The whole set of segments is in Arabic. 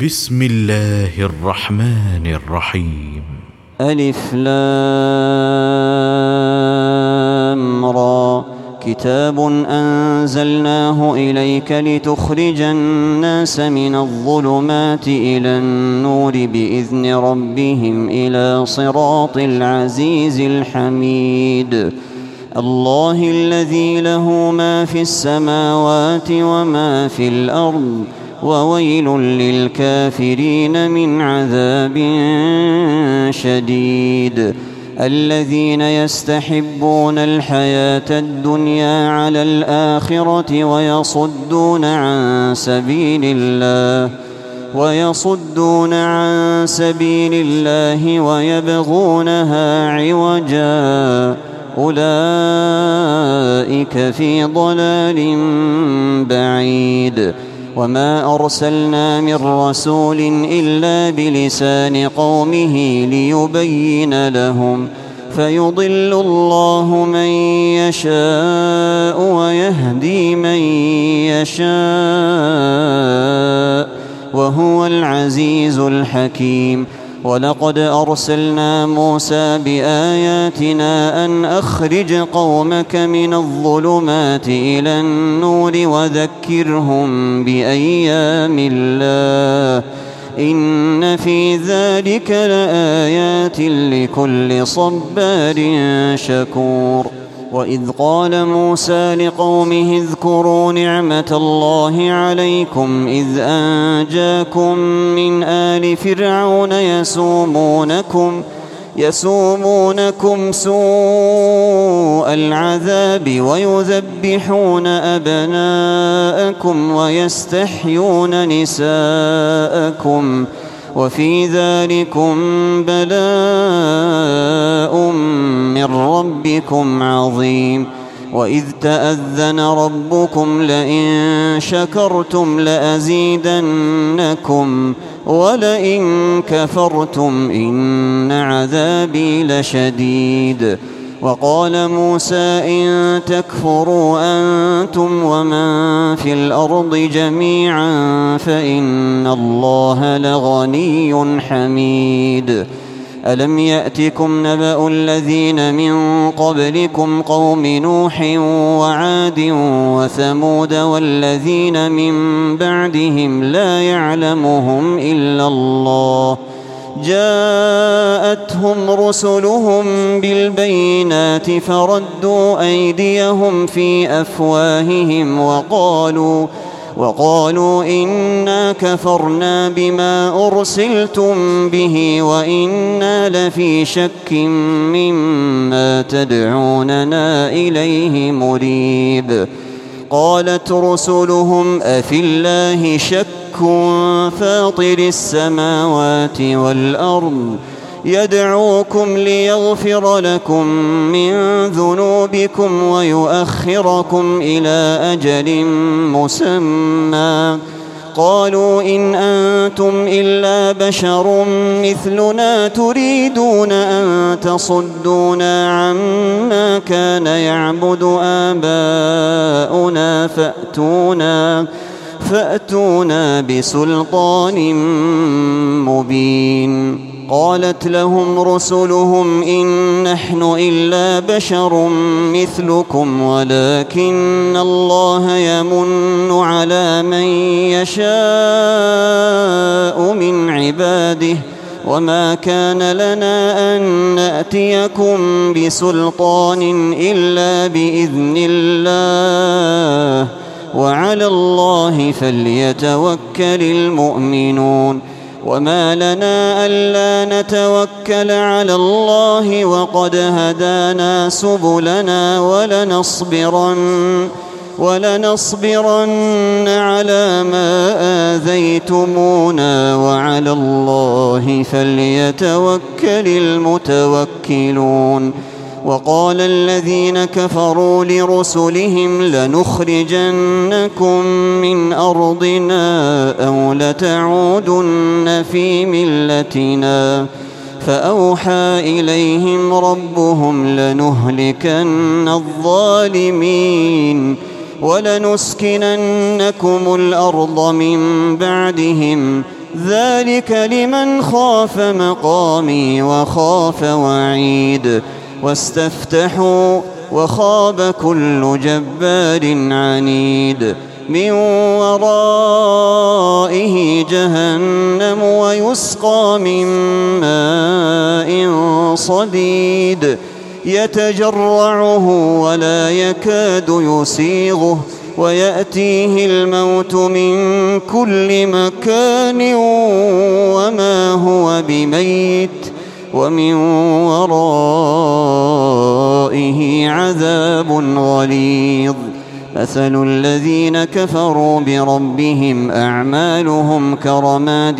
بسم الله الرحمن الرحيم. ألف لام را. كتاب أنزلناه إليك لتخرج الناس من الظلمات إلى النور بإذن ربهم إلى صراط العزيز الحميد. الله الذي له ما في السماوات وما في الأرض، وويل للكافرين من عذاب شديد. الذين يستحبون الحياة الدنيا على الآخرة ويصدون عن سبيل الله ويبغونها عوجا، أولئك في ضلال بعيد. وما أرسلنا من رسول إلا بلسان قومه ليبين لهم، فيضل الله من يشاء ويهدي من يشاء، وهو العزيز الحكيم. ولقد أرسلنا موسى بآياتنا أن أخرج قومك من الظلمات إلى النور وذكرهم بأيام الله، إن في ذلك لآيات لكل صبار شكور. وإذ قال موسى لقومه اذكروا نعمة الله عليكم إذ أنجاكم من آل فرعون يسومونكم سوء العذاب ويذبحون أبناءكم ويستحيون نساءكم، وفي ذلكم بلاء من ربكم عظيم. وإذ تأذن ربكم لئن شكرتم لأزيدنكم ولئن كفرتم إن عذابي لشديد. وقال موسى إن تكفروا أنتم ومن في الأرض جميعا فإن الله لغني حميد. ألم يأتكم نبأ الذين من قبلكم قوم نوح وعاد وثمود والذين من بعدهم لا يعلمهم إلا الله، جاءتهم رسلهم بالبينات فردوا أيديهم في أفواههم وقالوا إنا كفرنا بما أرسلتم به وإنا لفي شك مما تدعوننا إليه مريب. قالت رسلهم أفي الله شك فاطر السماوات والأرض يدعوكم ليغفر لكم من ذنوبكم ويؤخركم إلى أجل مسمى، قالوا إن أنتم إلا بشر مثلنا تريدون أن تصدونا عما كان يعبد آباؤنا فأتونا بسلطان مبين. قالت لهم رسلهم إن نحن إلا بشر مثلكم ولكن الله يمن على من يشاء من عباده، وما كان لنا أن نأتيكم بسلطان إلا بإذن الله، وعلى الله فليتوكل المؤمنون. وما لنا ألا نتوكل على الله وقد هدانا سبلنا ولنصبرن على ما آذيتمونا وعلى الله فليتوكل المتوكلون. وقال الذين كفروا لرسلهم لنخرجنكم من أرضنا أو لتعودن في ملتنا، فأوحى إليهم ربهم لنهلكن الظالمين ولنسكننكم الأرض من بعدهم ذلك لمن خاف مقامي وخاف وعيد واستفتحوا وخاب كل جبار عنيد من ورائه جهنم ويسقى من ماء صديد يتجرعه ولا يكاد يسيغه ويأتيه الموت من كل مكان وما هو بميت ومن ورائه عذاب غليظ مثل الذين كفروا بربهم أعمالهم كرماد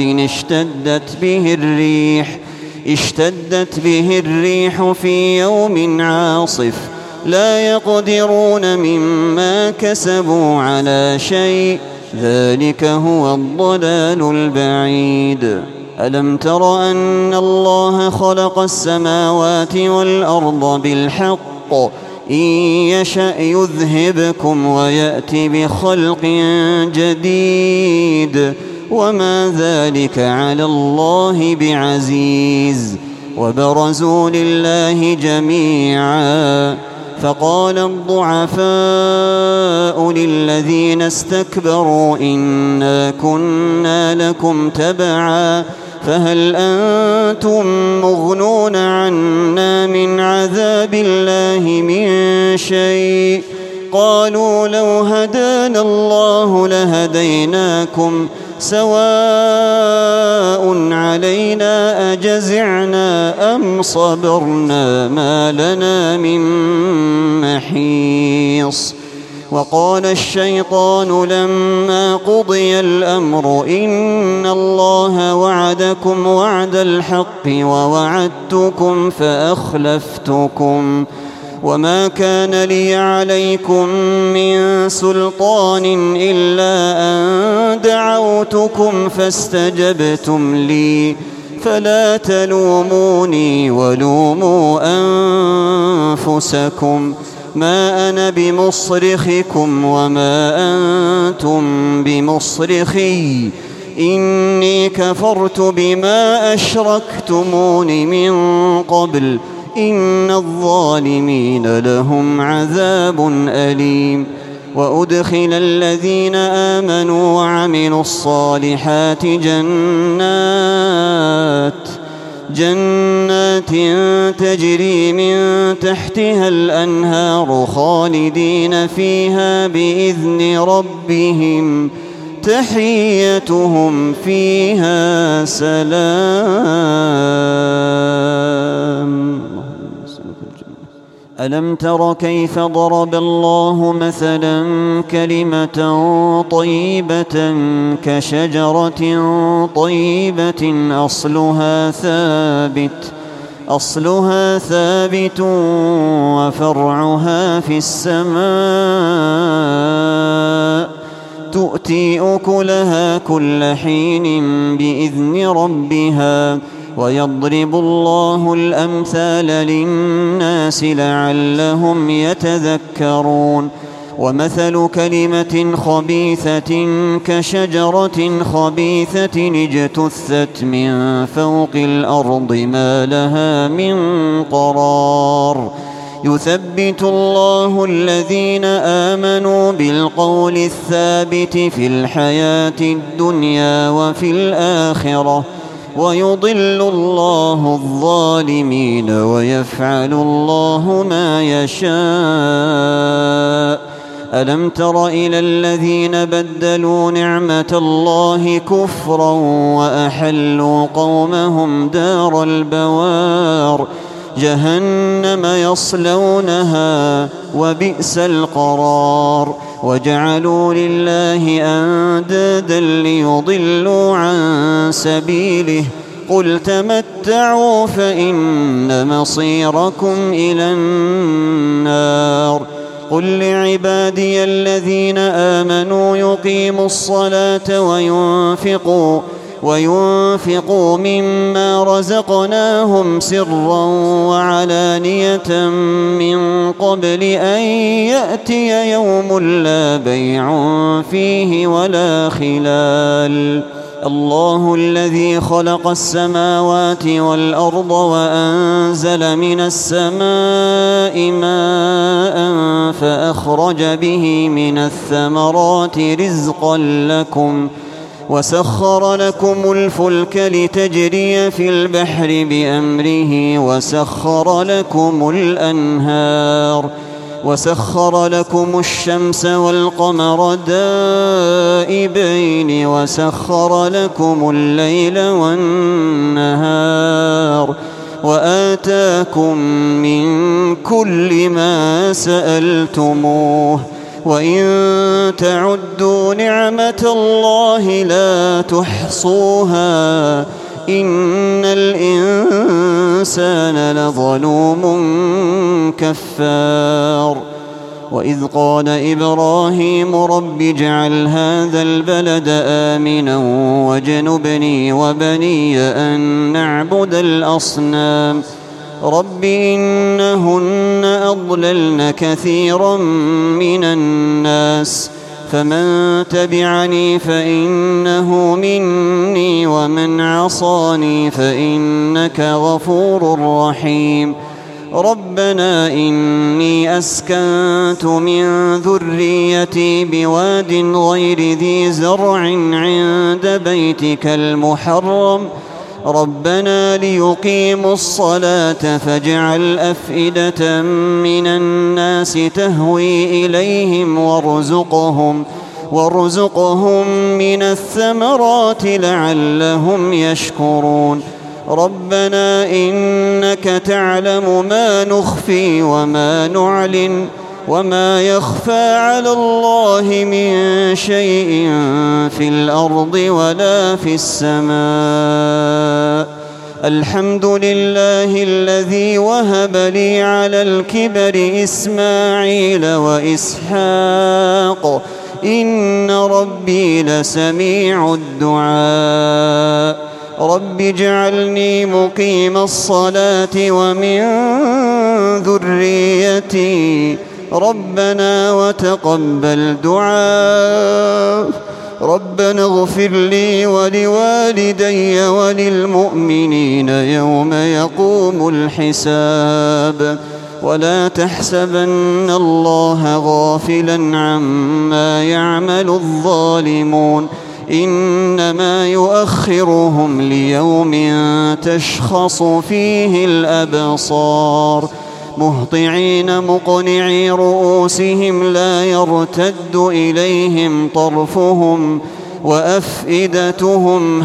اشتدت به الريح في يوم عاصف لا يقدرون مما كسبوا على شيء ذلك هو الضلال البعيد ألم تر أن الله خلق السماوات والأرض بالحق إن يشأ يذهبكم ويأت بخلق جديد وما ذلك على الله بعزيز وبرزوا لله جميعا فقال الضعفاء للذين استكبروا إنا كنا لكم تبعا فهل أنتم مغنون عنا من عذاب الله من شيء قالوا لو هدانا الله لهديناكم سواء علينا أجزعنا أم صبرنا ما لنا من محيص وقال الشيطان لما قضي الأمر إن الله وعدكم وعد الحق ووعدتكم فأخلفتكم وما كان لي عليكم من سلطان إلا أن دعوتكم فاستجبتم لي فلا تلوموني ولوموا أنفسكم ما أنا بمصرخكم وما أنتم بمصرخي إني كفرت بما أشركتمون من قبل إن الظالمين لهم عذاب أليم وأدخل الذين آمنوا وعملوا الصالحات جنات تجري من تحتها الأنهار خالدين فيها بإذن ربهم تحيتهم فيها سلام. ألم تر كيف ضرب الله مثلا كلمة طيبة كشجرة طيبة أصلها ثابت وفرعها في السماء تؤتي أكلها كل حين بإذن ربها ويضرب الله الأمثال للناس لعلهم يتذكرون ومثل كلمة خبيثة كشجرة خبيثة اجتثت من فوق الأرض ما لها من قرار يثبت الله الذين آمنوا بالقول الثابت في الحياة الدنيا وفي الآخرة ويضل الله الظالمين ويفعل الله ما يشاء ألم تر إلى الذين بدلوا نعمة الله كفرا وأحلوا قومهم دار البوار جهنم يصلونها وبئس القرار وجعلوا لله أندادا ليضلوا عن سبيله قل تمتعوا فإن مصيركم إلى النار قل لعبادي الذين آمنوا يقيموا الصلاة وينفقوا مما رزقناهم سرا وعلانية من قبل أن يأتي يوم لا بيع فيه ولا خلال الله الذي خلق السماوات والأرض وأنزل من السماء ماء فأخرج به من الثمرات رزقا لكم وسخر لكم الفلك لتجري في البحر بأمره وسخر لكم الشمس والقمر دائبين وسخر لكم الليل والنهار وآتاكم من كل ما سألتموه وإن تعدوا نعمة الله لا تحصوها إن الإنسان لظلوم كفار وإذ قال إبراهيم رب اجعل هذا البلد آمنا واجنبني وبني أن نعبد الأصنام رب إنهن أضللن كثيرا من الناس فمن تبعني فإنه مني ومن عصاني فإنك غفور رحيم ربنا إني أسكنت من ذريتي بواد غير ذي زرع عند بيتك المحرم ربنا ليقيموا الصلاة فاجعل أفئدة من الناس تهوي إليهم وارزقهم من الثمرات لعلهم يشكرون ربنا إنك تعلم ما نخفي وما نعلن وما يخفى على الله من شيء في الأرض ولا في السماء الحمد لله الذي وهب لي على الكبر إسماعيل وإسحاق إن ربي لسميع الدعاء رب اجعلني مقيم الصلاة ومن ذريتي ربنا وتقبل دعاء ربنا اغفر لي ولوالدي وللمؤمنين يوم يقوم الحساب ولا تحسبن الله غافلا عما يعمل الظالمون إنما يؤخرهم ليوم تشخص فيه الأبصار مهطعين مقنعي رؤوسهم لا يرتد إليهم طرفهم وأفئدتهم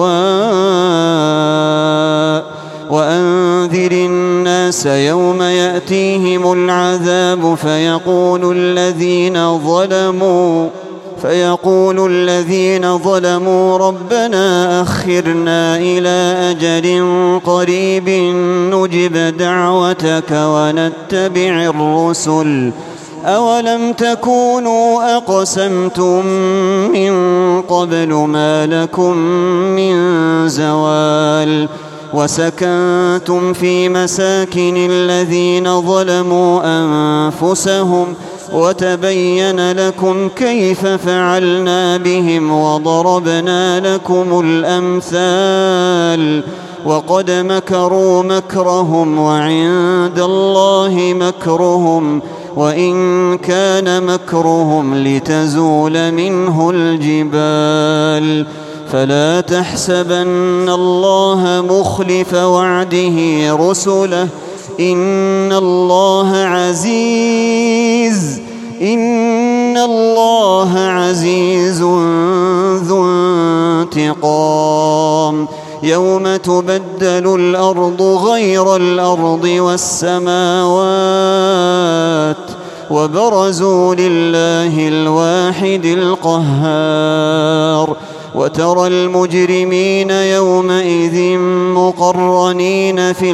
هواء وأنذر الناس يوم يأتيهم العذاب فيقول الذين ظلموا ربنا أخرنا إلى أجل قريب نجب دعوتك ونتبع الرسل أولم تكونوا أقسمتم من قبل ما لكم من زوال وسكنتم في مساكن الذين ظلموا أنفسهم وتبين لكم كيف فعلنا بهم وضربنا لكم الأمثال وقد مكروا مكرهم وعند الله مكرهم وإن كان مكرهم لتزول منه الجبال فلا تحسبن الله مخلف وعده رسله إن الله عزيز ذو انتقام يوم تبدل الأرض غير الأرض والسماوات وبرزوا لله الواحد القهار وترى المجرمين يومئذ مقرنين في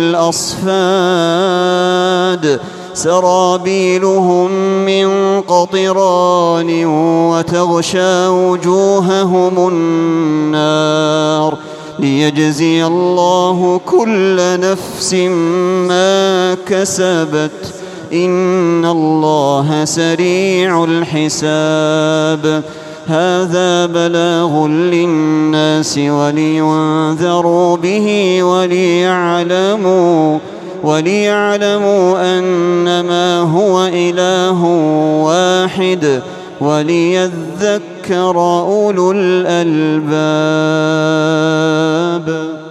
الأصفاد سرابيلهم من قطران وتغشى وجوههم النار ليجزي الله كل نفس ما كسبت إن الله سريع الحساب هذا بلاغ للناس ولينذروا به وليعلموا أنما هو إله واحد وليذكر أولو الألباب.